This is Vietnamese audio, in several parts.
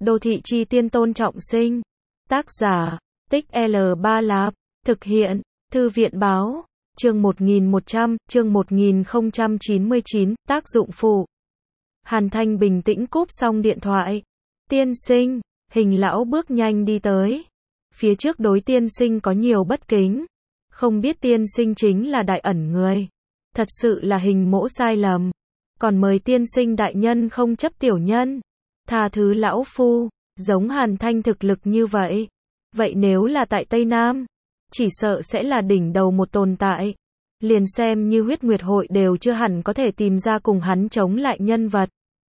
Đô thị chi tiên Tôn Trọng Sinh. Tác giả, Tích L3 Lạp. Thực hiện, Thư viện báo. Chương 1100, chương 1099, tác dụng phụ. Hàn Thanh bình tĩnh cúp xong điện thoại. Tiên sinh, Hình lão bước nhanh đi tới. Phía trước đối tiên sinh có nhiều bất kính. Không biết tiên sinh chính là đại ẩn người. Thật sự là Hình mỗ sai lầm. Còn mời tiên sinh đại nhân không chấp tiểu nhân. Tha thứ lão phu, giống Hàn Thanh thực lực như vậy. Vậy nếu là tại Tây Nam, chỉ sợ sẽ là đỉnh đầu một tồn tại. Liền xem như huyết nguyệt hội đều chưa hẳn có thể tìm ra cùng hắn chống lại nhân vật.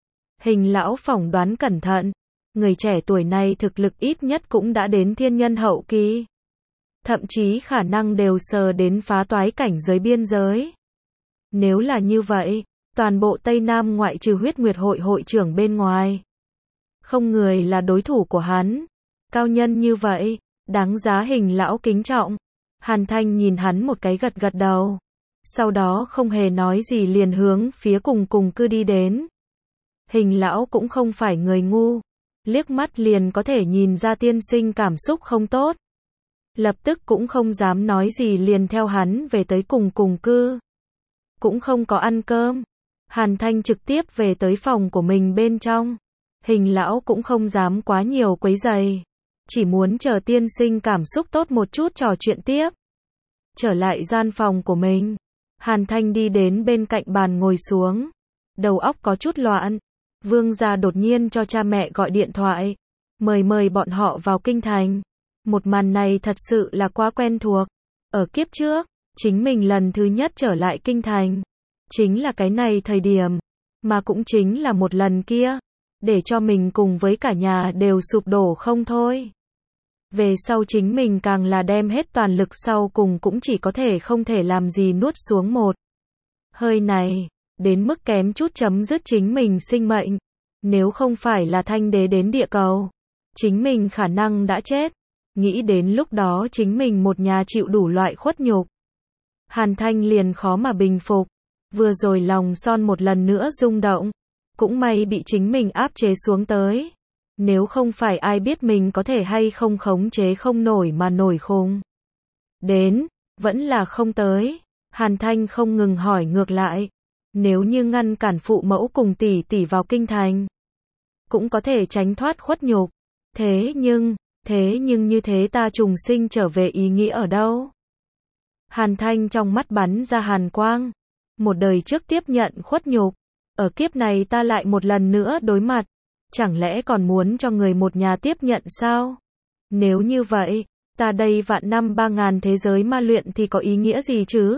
Hình lão phỏng đoán cẩn thận. Người trẻ tuổi này thực lực ít nhất cũng đã đến thiên nhân hậu kỳ. Thậm chí khả năng đều sờ đến phá toái cảnh giới biên giới. Nếu là như vậy, toàn bộ Tây Nam ngoại trừ huyết nguyệt hội hội trưởng bên ngoài, không người là đối thủ của hắn. Cao nhân như vậy, đáng giá Hình lão kính trọng. Hàn Thanh nhìn hắn một cái gật gật đầu. Sau đó không hề nói gì liền hướng phía cùng cư đi đến. Hình lão cũng không phải người ngu. Liếc mắt liền có thể nhìn ra tiên sinh cảm xúc không tốt. Lập tức cũng không dám nói gì liền theo hắn về tới cùng cư. Cũng không có ăn cơm. Hàn Thanh trực tiếp về tới phòng của mình bên trong. Hình lão cũng không dám quá nhiều quấy rầy. Chỉ muốn chờ tiên sinh cảm xúc tốt một chút trò chuyện tiếp. Trở lại gian phòng của mình. Hàn Thanh đi đến bên cạnh bàn ngồi xuống. Đầu óc có chút loạn. Vương gia đột nhiên cho cha mẹ gọi điện thoại. Mời bọn họ vào kinh thành. Một màn này thật sự là quá quen thuộc. Ở kiếp trước, chính mình lần thứ nhất trở lại kinh thành. Chính là cái này thời điểm. Mà cũng chính là một lần kia. Để cho mình cùng với cả nhà đều sụp đổ không thôi. Về sau chính mình càng là đem hết toàn lực sau cùng cũng chỉ có thể không thể làm gì nuốt xuống một hơi này. Đến mức kém chút chấm dứt chính mình sinh mệnh. Nếu không phải là Thanh đế đến địa cầu, chính mình khả năng đã chết. Nghĩ đến lúc đó chính mình một nhà chịu đủ loại khuất nhục. Hàn Thanh liền khó mà bình phục. Vừa rồi lòng son một lần nữa rung động. Cũng may bị chính mình áp chế xuống tới. Nếu không phải ai biết mình có thể hay không khống chế không nổi mà nổi khùng. Đến, vẫn là không tới. Hàn Thanh không ngừng hỏi ngược lại. Nếu như ngăn cản phụ mẫu cùng tỷ vào kinh thành, cũng có thể tránh thoát khuất nhục. Thế nhưng như thế ta trùng sinh trở về ý nghĩa ở đâu? Hàn Thanh trong mắt bắn ra hàn quang. Một đời trước tiếp nhận khuất nhục. Ở kiếp này ta lại một lần nữa đối mặt. Chẳng lẽ còn muốn cho người một nhà tiếp nhận sao? Nếu như vậy, ta đây vạn năm 3000 thế giới ma luyện thì có ý nghĩa gì chứ?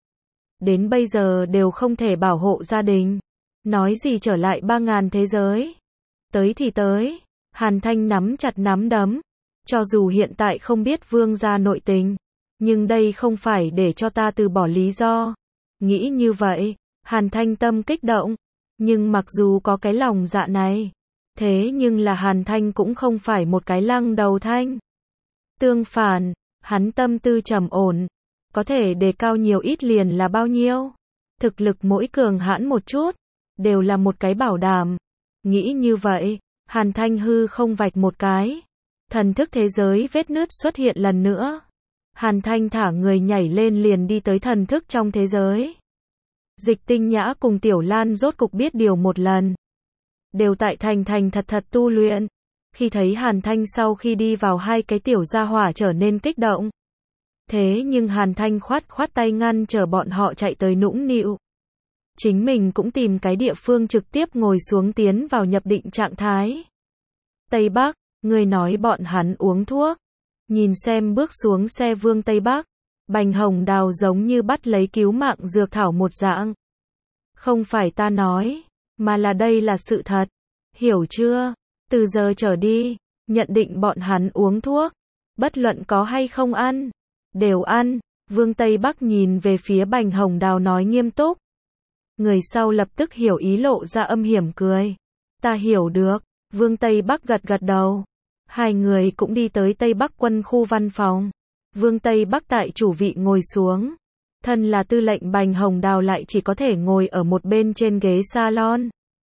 Đến bây giờ đều không thể bảo hộ gia đình. Nói gì trở lại 3000 thế giới. Tới thì tới. Hàn Thanh nắm chặt nắm đấm. Cho dù hiện tại không biết vương gia nội tình. Nhưng đây không phải để cho ta từ bỏ lý do. Nghĩ như vậy, Hàn Thanh tâm kích động. Nhưng mặc dù có cái lòng dạ này. Thế nhưng là Hàn Thanh cũng không phải một cái lăng đầu thanh. Tương phản, hắn tâm tư trầm ổn. Có thể đề cao nhiều ít liền là bao nhiêu. Thực lực mỗi cường hãn một chút. Đều là một cái bảo đảm. Nghĩ như vậy, Hàn Thanh hư không vạch một cái. Thần thức thế giới vết nứt xuất hiện lần nữa. Hàn Thanh thả người nhảy lên liền đi tới thần thức trong thế giới. Dịch Tinh Nhã cùng Tiểu Lan rốt cục biết điều một lần. Đều tại thành thật tu luyện. Khi thấy Hàn Thanh sau khi đi vào hai cái tiểu gia hỏa trở nên kích động. Thế nhưng Hàn Thanh khoát tay ngăn chờ bọn họ chạy tới nũng nịu. Chính mình cũng tìm cái địa phương trực tiếp ngồi xuống tiến vào nhập định trạng thái. Tây Bắc, người nói bọn hắn uống thuốc. Nhìn xem bước xuống xe vương Tây Bắc. Bành Hồng Đào giống như bắt lấy cứu mạng dược thảo một dạng. Không phải ta nói, mà là đây là sự thật. Hiểu chưa? Từ giờ trở đi, nhận định bọn hắn uống thuốc. Bất luận có hay không ăn. Đều ăn. Vương Tây Bắc nhìn về phía Bành Hồng Đào nói nghiêm túc. Người sau lập tức hiểu ý lộ ra âm hiểm cười. Ta hiểu được. Vương Tây Bắc gật đầu. Hai người cũng đi tới Tây Bắc quân khu văn phòng. Vương Tây Bắc tại chủ vị ngồi xuống. Thân là tư lệnh Bành Hồng Đào lại chỉ có thể ngồi ở một bên trên ghế salon.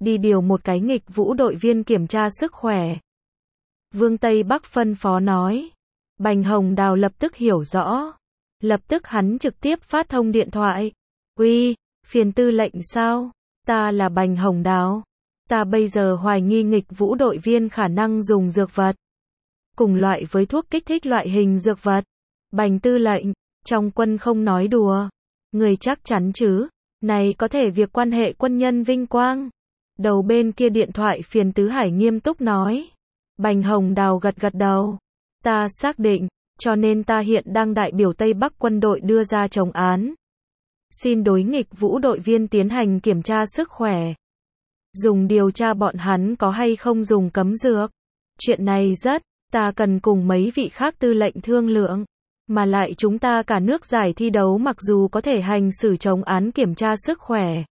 đi điều một cái nghịch vũ đội viên kiểm tra sức khỏe. Vương Tây Bắc phân phó nói. Bành Hồng Đào lập tức hiểu rõ. Lập tức hắn trực tiếp phát thông điện thoại. Uy, phiền tư lệnh sao? Ta là Bành Hồng Đào. Ta bây giờ hoài nghi nghịch vũ đội viên khả năng dùng dược vật. Cùng loại với thuốc kích thích loại hình dược vật. Bành tư lệnh, trong quân không nói đùa. Người chắc chắn chứ? Này có thể việc quan hệ quân nhân vinh quang. Đầu bên kia điện thoại phiền Tứ Hải nghiêm túc nói. Bành Hồng Đào gật gật đầu. Ta xác định, cho nên ta hiện đang đại biểu Tây Bắc quân đội đưa ra chống án. Xin đối nghịch vũ đội viên tiến hành kiểm tra sức khỏe. Dùng điều tra bọn hắn có hay không dùng cấm dược. Chuyện này ta cần cùng mấy vị khác tư lệnh thương lượng. Mà lại chúng ta cả nước giải thi đấu mặc dù có thể hành xử chống án kiểm tra sức khỏe.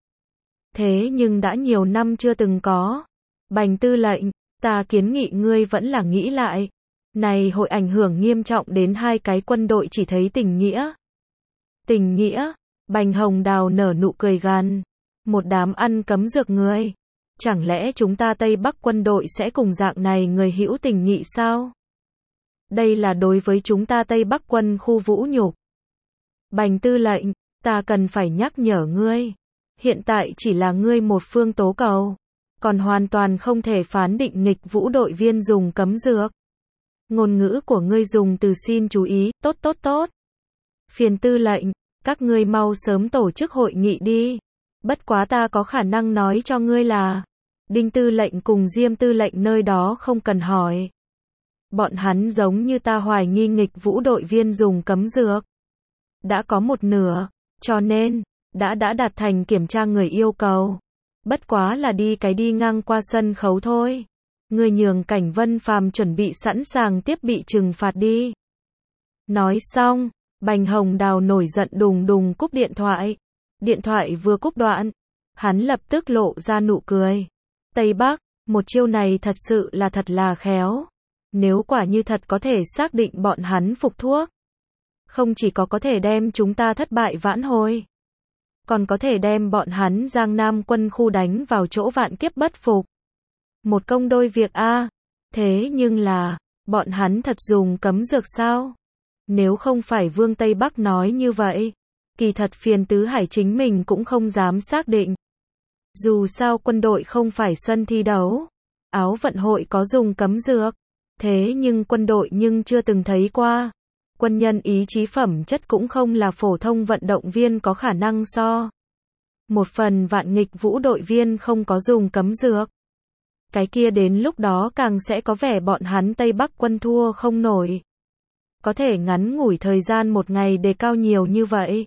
Thế nhưng đã nhiều năm chưa từng có. Bành tư lệnh, ta kiến nghị ngươi vẫn là nghĩ lại. Này hội ảnh hưởng nghiêm trọng đến hai cái quân đội chỉ thấy tình nghĩa. Tình nghĩa, Bành Hồng Đào nở nụ cười gằn. Một đám ăn cấm dược người. Chẳng lẽ chúng ta Tây Bắc quân đội sẽ cùng dạng này người hữu tình nghị sao? Đây là đối với chúng ta Tây Bắc quân khu vũ nhục. Bành tư lệnh, ta cần phải nhắc nhở ngươi. Hiện tại chỉ là ngươi một phương tố cầu. Còn hoàn toàn không thể phán định nghịch vũ đội viên dùng cấm dược. Ngôn ngữ của ngươi dùng từ xin chú ý, tốt. Phiền tư lệnh, các ngươi mau sớm tổ chức hội nghị đi. Bất quá ta có khả năng nói cho ngươi là, Đinh tư lệnh cùng Diêm tư lệnh nơi đó không cần hỏi. Bọn hắn giống như ta hoài nghi nghịch vũ đội viên dùng cấm dược. Đã có một nửa, cho nên, đã đạt thành kiểm tra người yêu cầu. Bất quá là đi ngang qua sân khấu thôi. Ngươi nhường Cảnh Vân Phàm chuẩn bị sẵn sàng tiếp bị trừng phạt đi. Nói xong, Bành Hồng Đào nổi giận đùng đùng cúp điện thoại. Điện thoại vừa cúp đoạn, hắn lập tức lộ ra nụ cười. Tây Bắc, một chiêu này thật sự là thật là khéo. Nếu quả như thật có thể xác định bọn hắn phục thuốc, không chỉ có thể đem chúng ta thất bại vãn hồi, còn có thể đem bọn hắn Giang Nam quân khu đánh vào chỗ vạn kiếp bất phục. Một công đôi việc a. Thế nhưng là, bọn hắn thật dùng cấm dược sao? Nếu không phải Vương Tây Bắc nói như vậy, kỳ thật phiền Tứ Hải chính mình cũng không dám xác định. Dù sao quân đội không phải sân thi đấu, áo vận hội có dùng cấm dược, thế nhưng quân đội chưa từng thấy qua. Quân nhân ý chí phẩm chất cũng không là phổ thông vận động viên có khả năng so. Một phần vạn nghịch vũ đội viên không có dùng cấm dược. Cái kia đến lúc đó càng sẽ có vẻ bọn hắn Tây Bắc quân thua không nổi. Có thể ngắn ngủi thời gian một ngày đề cao nhiều như vậy.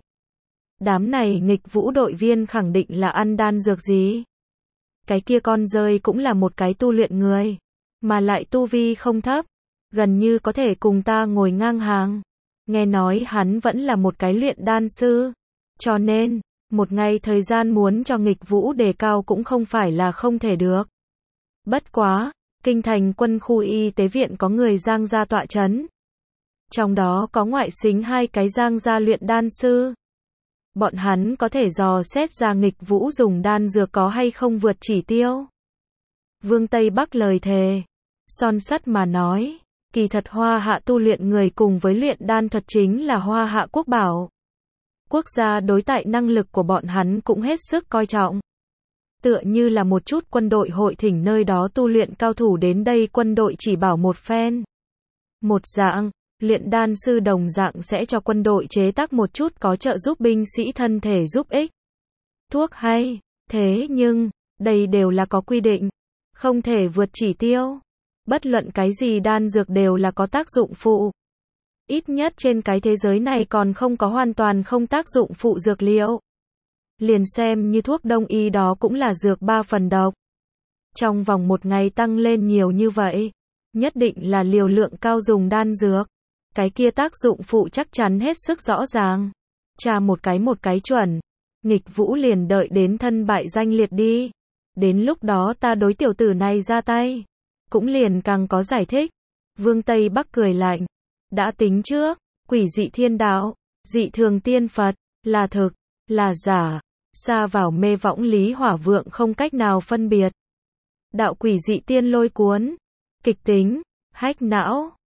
Đám này nghịch vũ đội viên khẳng định là ăn đan dược gì. Cái kia con rơi cũng là một cái tu luyện người. Mà lại tu vi không thấp. Gần như có thể cùng ta ngồi ngang hàng. Nghe nói hắn vẫn là một cái luyện đan sư. Cho nên, một ngày thời gian muốn cho nghịch vũ đề cao cũng không phải là không thể được. Bất quá, kinh thành quân khu y tế viện có người Giang gia tọa chấn. Trong đó có ngoại xính hai cái Giang gia luyện đan sư. Bọn hắn có thể dò xét ra nghịch vũ dùng đan dược có hay không vượt chỉ tiêu. Vương Tây Bắc lời thề, son sắt mà nói, kỳ thật Hoa Hạ tu luyện người cùng với luyện đan thuật chính là Hoa Hạ quốc bảo. Quốc gia đối tại năng lực của bọn hắn cũng hết sức coi trọng. Tựa như là một chút quân đội hội thỉnh nơi đó tu luyện cao thủ đến đây quân đội chỉ bảo một phen. Một dạng, luyện đan sư đồng dạng sẽ cho quân đội chế tác một chút có trợ giúp binh sĩ thân thể giúp ích. Thuốc hay, thế nhưng, đây đều là có quy định, không thể vượt chỉ tiêu. Bất luận cái gì đan dược đều là có tác dụng phụ. Ít nhất trên cái thế giới này còn không có hoàn toàn không tác dụng phụ dược liệu. Liền xem như thuốc đông y đó cũng là dược 3 phần độc. Trong vòng một ngày tăng lên nhiều như vậy, nhất định là liều lượng cao dùng đan dược. Cái kia tác dụng phụ chắc chắn hết sức rõ ràng. Tra một cái chuẩn. Nghịch vũ liền đợi đến thân bại danh liệt đi. Đến lúc đó ta đối tiểu tử này ra tay. Cũng liền càng có giải thích. Vương Tây Bắc cười lạnh. Đã tính trước, quỷ dị thiên đạo, dị thường tiên Phật, là thực, là giả. Sa vào mê võng Lý Hỏa Vượng không cách nào phân biệt. Đạo quỷ dị tiên lôi cuốn. Kịch tính. Hack não.